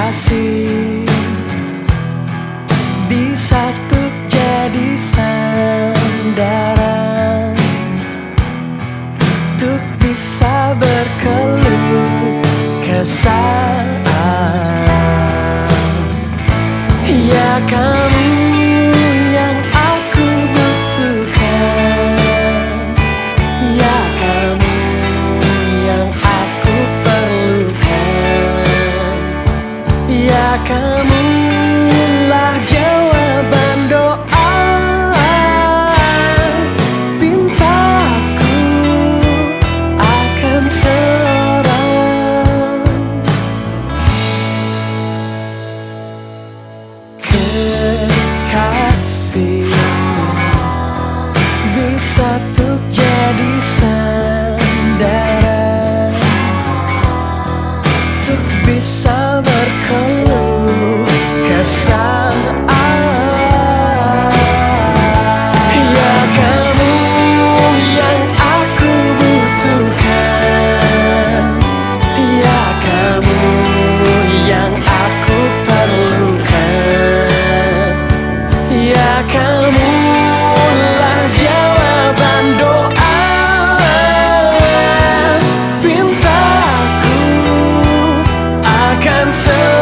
kasih bisa tuh jadi sandaran, untuk bisa berkeluh kesah. Ya kamu yang aku butuhkan, ya kamu yang aku perlukan, ya kamulah jawaban doa. Pintaku akan seorang kekasih, bisa tuh jadi sandaran, untuk bisa berkeluh kesah. Ya kamu yang aku butuhkan, ya kamu yang aku perlukan, ya kamulah jawaban doa. Pintaku akan